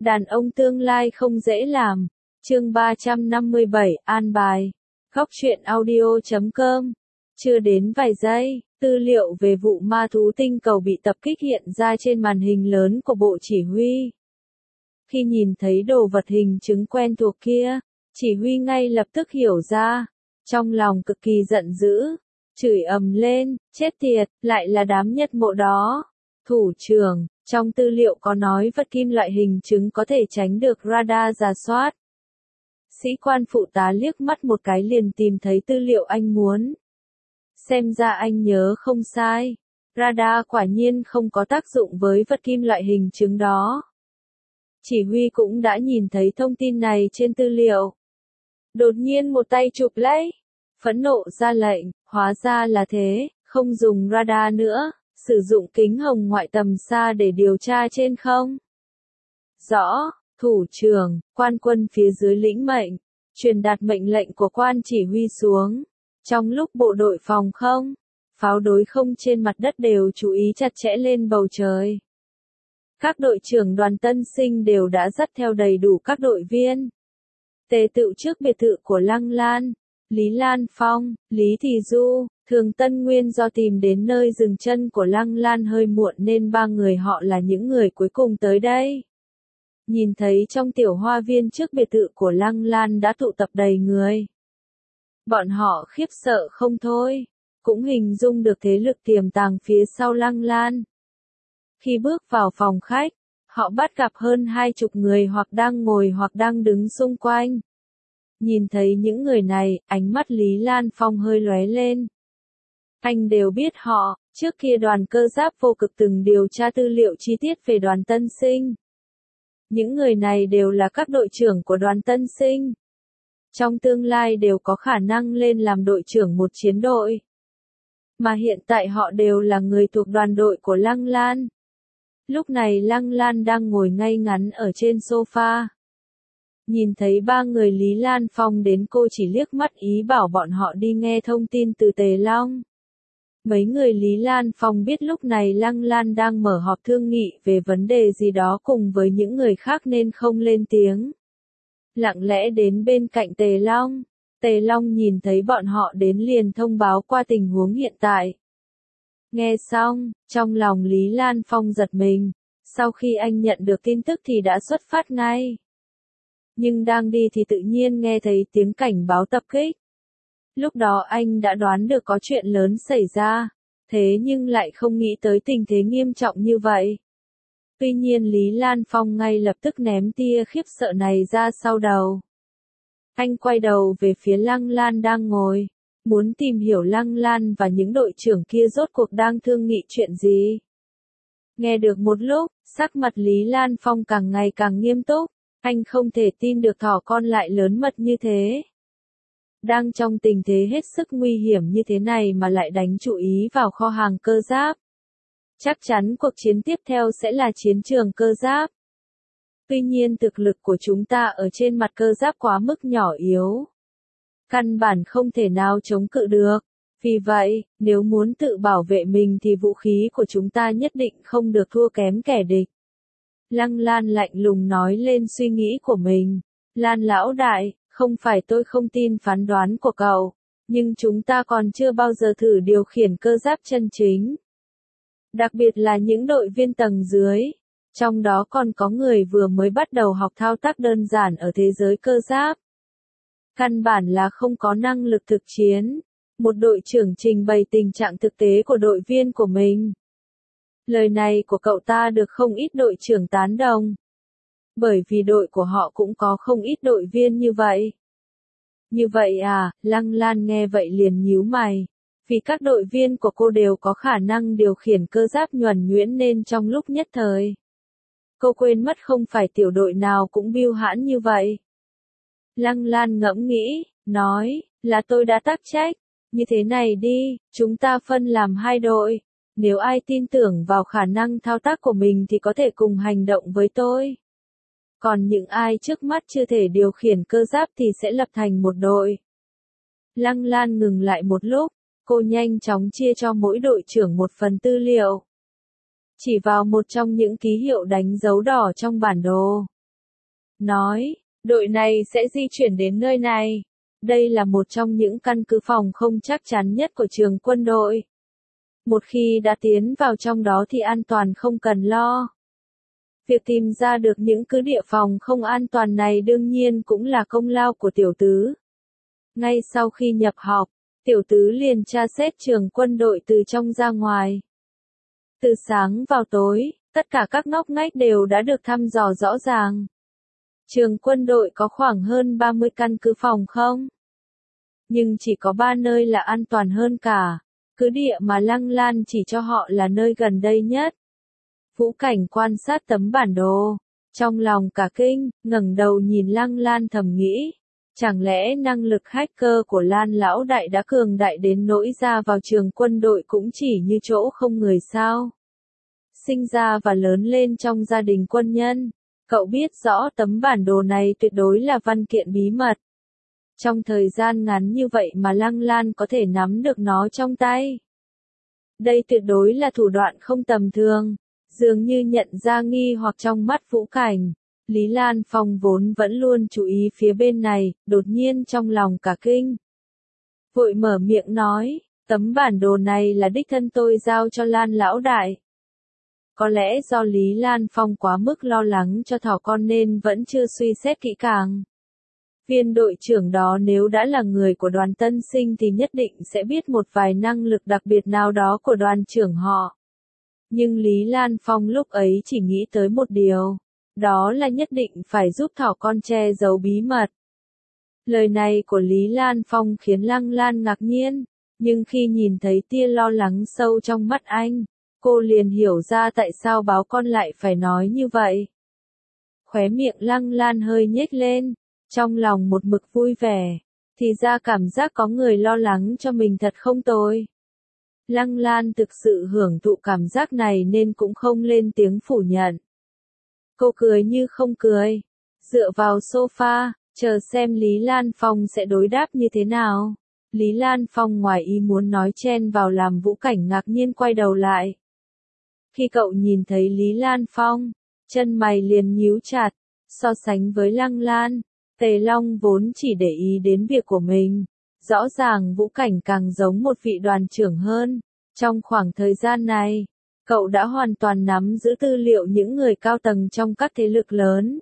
Đàn ông tương lai không dễ làm. Chương 357, an bài. Góc truyện audio.com. Chưa đến vài giây, tư liệu về vụ ma thú tinh cầu bị tập kích hiện ra trên màn hình lớn của bộ chỉ huy. Khi nhìn thấy đồ vật hình chứng quen thuộc kia, chỉ huy ngay lập tức hiểu ra. Trong lòng cực kỳ giận dữ, chửi ầm lên, chết tiệt, lại là đám nhất mộ đó. Thủ trưởng, trong tư liệu có nói vật kim loại hình chứng có thể tránh được radar rà soát. Sĩ quan phụ tá liếc mắt một cái liền tìm thấy tư liệu anh muốn. Xem ra anh nhớ không sai. Radar quả nhiên không có tác dụng với vật kim loại hình chứng đó. Chỉ huy cũng đã nhìn thấy thông tin này trên tư liệu. Đột nhiên một tay chụp lấy. Phẫn nộ ra lệnh, hóa ra là thế, không dùng radar nữa, sử dụng kính hồng ngoại tầm xa để điều tra trên không. Rõ, thủ trưởng, quan quân phía dưới lĩnh mệnh, truyền đạt mệnh lệnh của quan chỉ huy xuống. Trong lúc bộ đội phòng không, pháo đối không trên mặt đất đều chú ý chặt chẽ lên bầu trời. Các đội trưởng đoàn tân sinh đều đã dắt theo đầy đủ các đội viên. Tề tựu trước biệt thự của Lăng Lan, Lý Lan Phong, Lý Thị Du, Thường Tân Nguyên do tìm đến nơi dừng chân của Lăng Lan hơi muộn nên ba người họ là những người cuối cùng tới đây. Nhìn thấy trong tiểu hoa viên trước biệt thự của Lăng Lan đã tụ tập đầy người. Bọn họ khiếp sợ không thôi, cũng hình dung được thế lực tiềm tàng phía sau Lăng Lan. Khi bước vào phòng khách, họ bắt gặp hơn 20 người hoặc đang ngồi hoặc đang đứng xung quanh. Nhìn thấy những người này, ánh mắt Lý Lan Phong hơi lóe lên. Anh đều biết họ, trước kia đoàn cơ giáp vô cực từng điều tra tư liệu chi tiết về đoàn tân sinh. Những người này đều là các đội trưởng của đoàn tân sinh. Trong tương lai đều có khả năng lên làm đội trưởng một chiến đội. Mà hiện tại họ đều là người thuộc đoàn đội của Lăng Lan. Lúc này Lăng Lan đang ngồi ngay ngắn ở trên sofa. Nhìn thấy ba người Lý Lan Phong đến cô chỉ liếc mắt ý bảo bọn họ đi nghe thông tin từ Tề Long. Mấy người Lý Lan Phong biết lúc này Lăng Lan đang mở họp thương nghị về vấn đề gì đó cùng với những người khác nên không lên tiếng. Lặng lẽ đến bên cạnh Tề Long. Tề Long nhìn thấy bọn họ đến liền thông báo qua tình huống hiện tại. Nghe xong, trong lòng Lý Lan Phong giật mình. Sau khi anh nhận được tin tức thì đã xuất phát ngay. Nhưng đang đi thì tự nhiên nghe thấy tiếng cảnh báo tập kích. Lúc đó anh đã đoán được có chuyện lớn xảy ra, thế nhưng lại không nghĩ tới tình thế nghiêm trọng như vậy. Tuy nhiên Lý Lan Phong ngay lập tức ném tia khiếp sợ này ra sau đầu. Anh quay đầu về phía Lăng Lan đang ngồi, muốn tìm hiểu Lăng Lan và những đội trưởng kia rốt cuộc đang thương nghị chuyện gì. Nghe được một lúc, sắc mặt Lý Lan Phong càng ngày càng nghiêm túc, anh không thể tin được thỏ con lại lớn mật như thế. Đang trong tình thế hết sức nguy hiểm như thế này mà lại đánh chú ý vào kho hàng cơ giáp. Chắc chắn cuộc chiến tiếp theo sẽ là chiến trường cơ giáp. Tuy nhiên thực lực của chúng ta ở trên mặt cơ giáp quá mức nhỏ yếu. Căn bản không thể nào chống cự được. Vì vậy, nếu muốn tự bảo vệ mình thì vũ khí của chúng ta nhất định không được thua kém kẻ địch. Lăng Lan lạnh lùng nói lên suy nghĩ của mình. Lan lão đại, không phải tôi không tin phán đoán của cậu, nhưng chúng ta còn chưa bao giờ thử điều khiển cơ giáp chân chính. Đặc biệt là những đội viên tầng dưới, trong đó còn có người vừa mới bắt đầu học thao tác đơn giản ở thế giới cơ giáp. Căn bản là không có năng lực thực chiến. Một đội trưởng trình bày tình trạng thực tế của đội viên của mình. Lời này của cậu ta được không ít đội trưởng tán đồng. Bởi vì đội của họ cũng có không ít đội viên như vậy. Như vậy à, Lăng Lan nghe vậy liền nhíu mày. Vì các đội viên của cô đều có khả năng điều khiển cơ giáp nhuần nhuyễn nên trong lúc nhất thời. Cô quên mất không phải tiểu đội nào cũng bưu hãn như vậy. Lăng Lan ngẫm nghĩ, nói, là tôi đã tắc trách. Như thế này đi, chúng ta phân làm hai đội. Nếu ai tin tưởng vào khả năng thao tác của mình thì có thể cùng hành động với tôi. Còn những ai trước mắt chưa thể điều khiển cơ giáp thì sẽ lập thành một đội. Lăng Lan ngừng lại một lúc, cô nhanh chóng chia cho mỗi đội trưởng một phần tư liệu. Chỉ vào một trong những ký hiệu đánh dấu đỏ trong bản đồ. nói, đội này sẽ di chuyển đến nơi này. Đây là một trong những căn cứ phòng không chắc chắn nhất của trường quân đội. Một khi đã tiến vào trong đó thì an toàn không cần lo. Việc tìm ra được những cứ địa phòng không an toàn này đương nhiên cũng là công lao của tiểu tứ. Ngay sau khi nhập học, tiểu tứ liền tra xét trường quân đội từ trong ra ngoài. Từ sáng vào tối, tất cả các ngóc ngách đều đã được thăm dò rõ ràng. Trường quân đội có khoảng hơn 30 căn cứ phòng không. Nhưng chỉ có 3 nơi là an toàn hơn cả. Cứ địa mà Lăng Lan chỉ cho họ là nơi gần đây nhất. Vũ Cảnh quan sát tấm bản đồ. Trong lòng cả kinh, ngẩng đầu nhìn Lăng Lan thầm nghĩ. Chẳng lẽ năng lực hacker của Lan lão đại đã cường đại đến nỗi ra vào trường quân đội cũng chỉ như chỗ không người sao? Sinh ra và lớn lên trong gia đình quân nhân, cậu biết rõ tấm bản đồ này tuyệt đối là văn kiện bí mật. Trong thời gian ngắn như vậy mà Lăng Lan có thể nắm được nó trong tay. Đây tuyệt đối là thủ đoạn không tầm thường, dường như nhận ra nghi hoặc trong mắt Vũ Cảnh. Lý Lan Phong vốn vẫn luôn chú ý phía bên này, đột nhiên trong lòng cả kinh. Vội mở miệng nói, tấm bản đồ này là đích thân tôi giao cho Lan lão đại. Có lẽ do Lý Lan Phong quá mức lo lắng cho thỏ con nên vẫn chưa suy xét kỹ càng. Viên đội trưởng đó nếu đã là người của đoàn tân sinh thì nhất định sẽ biết một vài năng lực đặc biệt nào đó của đoàn trưởng họ. Nhưng Lý Lan Phong lúc ấy chỉ nghĩ tới một điều. Đó là nhất định phải giúp thỏ con che giấu bí mật. Lời này của Lý Lan Phong khiến Lăng Lan ngạc nhiên, nhưng khi nhìn thấy tia lo lắng sâu trong mắt anh, cô liền hiểu ra tại sao báo con lại phải nói như vậy. Khóe miệng Lăng Lan hơi nhếch lên, trong lòng một mực vui vẻ, thì ra cảm giác có người lo lắng cho mình thật không tồi. Lăng Lan thực sự hưởng thụ cảm giác này nên cũng không lên tiếng phủ nhận. Cô cười như không cười, dựa vào sofa, chờ xem Lý Lan Phong sẽ đối đáp như thế nào. Lý Lan Phong ngoài ý muốn nói chen vào làm Vũ Cảnh ngạc nhiên quay đầu lại. Khi cậu nhìn thấy Lý Lan Phong, chân mày liền nhíu chặt, so sánh với Lăng Lan, Tề Long vốn chỉ để ý đến việc của mình. Rõ ràng Vũ Cảnh càng giống một vị đoàn trưởng hơn. Trong khoảng thời gian này, cậu đã hoàn toàn nắm giữ tư liệu những người cao tầng trong các thế lực lớn.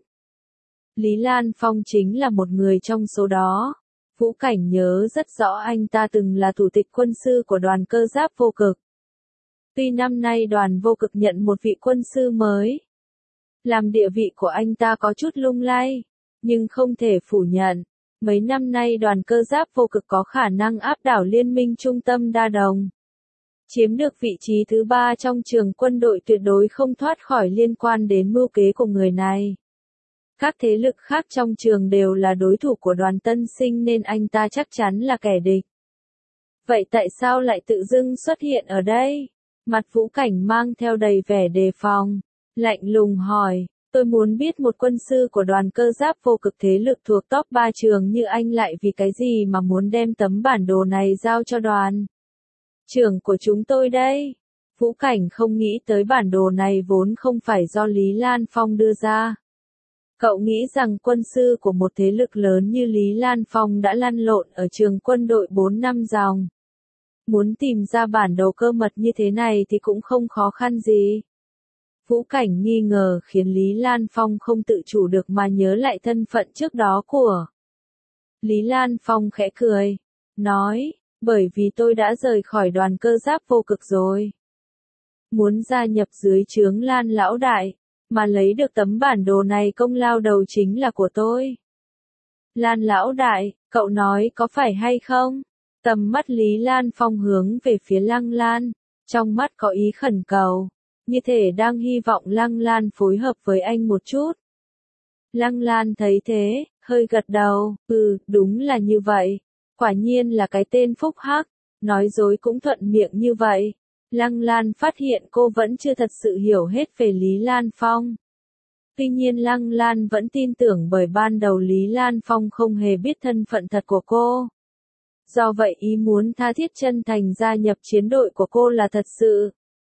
Lý Lan Phong chính là một người trong số đó. Vũ Cảnh nhớ rất rõ anh ta từng là thủ tịch quân sư của đoàn cơ giáp vô cực. Tuy năm nay đoàn vô cực nhận một vị quân sư mới, làm địa vị của anh ta có chút lung lay, nhưng không thể phủ nhận. Mấy năm nay đoàn cơ giáp vô cực có khả năng áp đảo liên minh trung tâm đa đồng. Chiếm được vị trí thứ 3 trong trường quân đội tuyệt đối không thoát khỏi liên quan đến mưu kế của người này. Các thế lực khác trong trường đều là đối thủ của đoàn tân sinh nên anh ta chắc chắn là kẻ địch. Vậy tại sao lại tự dưng xuất hiện ở đây? Mặt Vũ Cảnh mang theo đầy vẻ đề phòng, lạnh lùng hỏi, tôi muốn biết một quân sư của đoàn cơ giáp vô cực thế lực thuộc top 3 trường như anh lại vì cái gì mà muốn đem tấm bản đồ này giao cho đoàn trưởng của chúng tôi đây. Vũ Cảnh không nghĩ tới bản đồ này vốn không phải do Lý Lan Phong đưa ra. Cậu nghĩ rằng quân sư của một thế lực lớn như Lý Lan Phong đã lăn lộn ở trường quân đội 4 năm dòng. Muốn tìm ra bản đồ cơ mật như thế này thì cũng không khó khăn gì. Vũ Cảnh nghi ngờ khiến Lý Lan Phong không tự chủ được mà nhớ lại thân phận trước đó của. Lý Lan Phong khẽ cười, nói, bởi vì tôi đã rời khỏi đoàn cơ giáp vô cực rồi. Muốn gia nhập dưới trướng Lan lão đại, mà lấy được tấm bản đồ này công lao đầu chính là của tôi. Lan lão đại, cậu nói có phải hay không? Tầm mắt Lý Lan Phong hướng về phía Lăng Lan, trong mắt có ý khẩn cầu, như thể đang hy vọng Lăng Lan phối hợp với anh một chút. Lăng Lan thấy thế, hơi gật đầu, đúng là như vậy. Quả nhiên là cái tên phúc hắc, nói dối cũng thuận miệng như vậy. Lăng Lan phát hiện cô vẫn chưa thật sự hiểu hết về Lý Lan Phong. Tuy nhiên Lăng Lan vẫn tin tưởng bởi ban đầu Lý Lan Phong không hề biết thân phận thật của cô. Do vậy ý muốn tha thiết chân thành gia nhập chiến đội của cô là thật sự.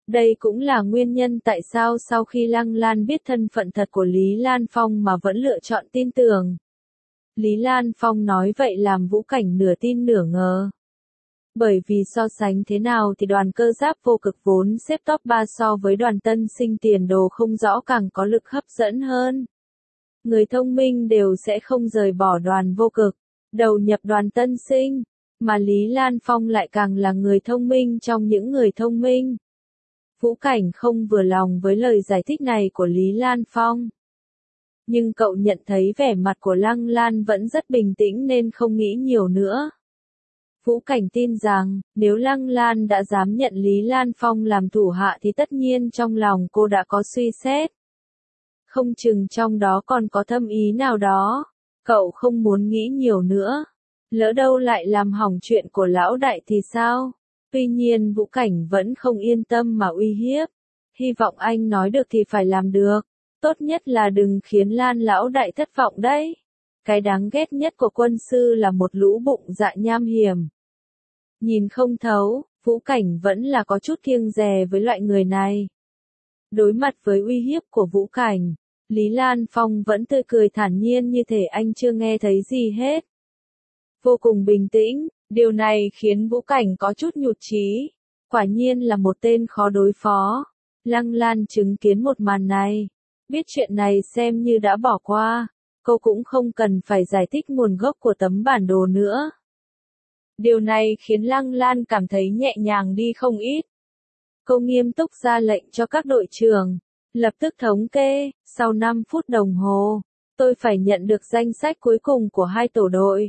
Đây cũng là nguyên nhân tại sao sau khi Lăng Lan biết thân phận thật của Lý Lan Phong mà vẫn lựa chọn tin tưởng. Lý Lan Phong nói vậy làm Vũ Cảnh nửa tin nửa ngờ. Bởi vì so sánh thế nào thì đoàn cơ giáp vô cực vốn xếp top 3 so với đoàn tân sinh tiền đồ không rõ càng có lực hấp dẫn hơn. Người thông minh đều sẽ không rời bỏ đoàn vô cực, đầu nhập đoàn tân sinh, mà Lý Lan Phong lại càng là người thông minh trong những người thông minh. Vũ Cảnh không vừa lòng với lời giải thích này của Lý Lan Phong. Nhưng cậu nhận thấy vẻ mặt của Lăng Lan vẫn rất bình tĩnh nên không nghĩ nhiều nữa. Vũ Cảnh tin rằng, nếu Lăng Lan đã dám nhận Lý Lan Phong làm thủ hạ thì tất nhiên trong lòng cô đã có suy xét. Không chừng trong đó còn có thâm ý nào đó. Cậu không muốn nghĩ nhiều nữa. Lỡ đâu lại làm hỏng chuyện của lão đại thì sao? Tuy nhiên Vũ Cảnh vẫn không yên tâm mà uy hiếp. Hy vọng anh nói được thì phải làm được. Tốt nhất là đừng khiến Lan lão đại thất vọng đấy. Cái đáng ghét nhất của quân sư là một lũ bụng dạ nham hiểm. Nhìn không thấu, Vũ Cảnh vẫn là có chút kiêng dè với loại người này. Đối mặt với uy hiếp của Vũ Cảnh, Lý Lan Phong vẫn tươi cười thản nhiên như thể anh chưa nghe thấy gì hết. Vô cùng bình tĩnh, điều này khiến Vũ Cảnh có chút nhụt chí. Quả nhiên là một tên khó đối phó. Lăng Lan chứng kiến một màn này. Biết chuyện này xem như đã bỏ qua. Cô cũng không cần phải giải thích nguồn gốc của tấm bản đồ nữa. Điều này khiến Lăng Lan cảm thấy nhẹ nhàng đi không ít. Cô nghiêm túc ra lệnh cho các đội trưởng. Lập tức thống kê, sau 5 phút đồng hồ, tôi phải nhận được danh sách cuối cùng của 2 tổ đội.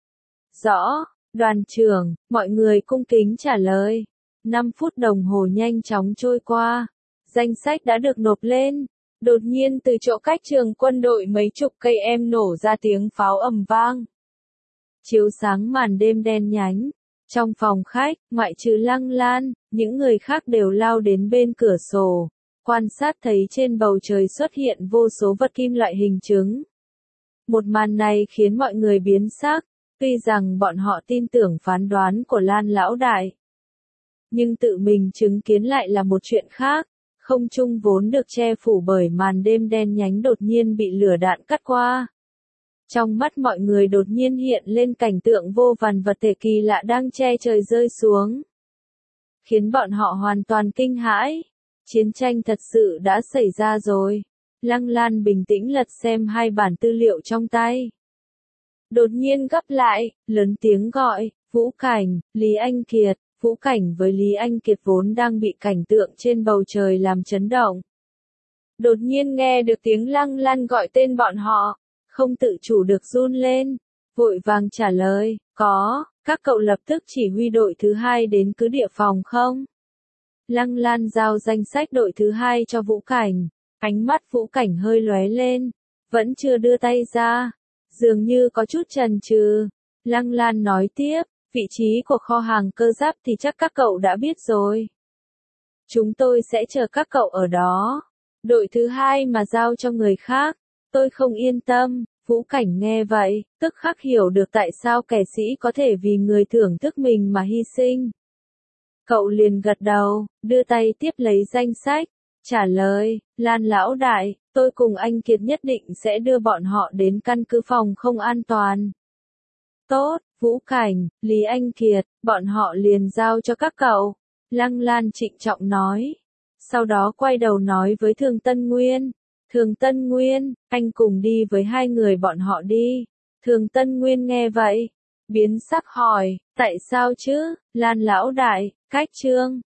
Rõ, đoàn trưởng, mọi người cung kính trả lời. 5 phút đồng hồ nhanh chóng trôi qua. Danh sách đã được nộp lên. Đột nhiên từ chỗ cách trường quân đội mấy chục cây em nổ ra tiếng pháo ầm vang. Chiếu sáng màn đêm đen nhánh. Trong phòng khách, ngoại trừ Lăng Lan, những người khác đều lao đến bên cửa sổ. Quan sát thấy trên bầu trời xuất hiện vô số vật kim loại hình chứng. Một màn này khiến mọi người biến sắc, tuy rằng bọn họ tin tưởng phán đoán của Lan lão đại. Nhưng tự mình chứng kiến lại là một chuyện khác, không trung vốn được che phủ bởi màn đêm đen nhánh đột nhiên bị lửa đạn cắt qua. Trong mắt mọi người đột nhiên hiện lên cảnh tượng vô vàn vật thể kỳ lạ đang che trời rơi xuống. Khiến bọn họ hoàn toàn kinh hãi. Chiến tranh thật sự đã xảy ra rồi. Lăng Lan bình tĩnh lật xem 2 bản tư liệu trong tay. Đột nhiên gấp lại, lớn tiếng gọi, Vũ Cảnh, Lý Anh Kiệt. Vũ Cảnh với Lý Anh Kiệt vốn đang bị cảnh tượng trên bầu trời làm chấn động. Đột nhiên nghe được tiếng Lăng Lan gọi tên bọn họ, không tự chủ được run lên, vội vàng trả lời, có, các cậu lập tức chỉ huy đội thứ 2 đến cứ địa phòng không? Lăng Lan giao danh sách đội thứ 2 cho Vũ Cảnh, ánh mắt Vũ Cảnh hơi lóe lên, vẫn chưa đưa tay ra, dường như có chút chần chừ. Lăng Lan nói tiếp, vị trí của kho hàng cơ giáp thì chắc các cậu đã biết rồi. Chúng tôi sẽ chờ các cậu ở đó. Đội thứ 2 mà giao cho người khác, tôi không yên tâm. Vũ Cảnh nghe vậy, tức khắc hiểu được tại sao kẻ sĩ có thể vì người thưởng thức mình mà hy sinh. Cậu liền gật đầu, đưa tay tiếp lấy danh sách, trả lời, Lan lão đại, tôi cùng anh Kiệt nhất định sẽ đưa bọn họ đến căn cứ phòng không an toàn. Tốt, Vũ Cảnh, Lý Anh Kiệt, bọn họ liền giao cho các cậu. Lăng Lan trịnh trọng nói. Sau đó quay đầu nói với Thường Tân Nguyên. Thường Tân Nguyên, anh cùng đi với 2 người bọn họ đi. Thường Tân Nguyên nghe vậy, biến sắc hỏi, tại sao chứ, Lan lão đại, cách trương.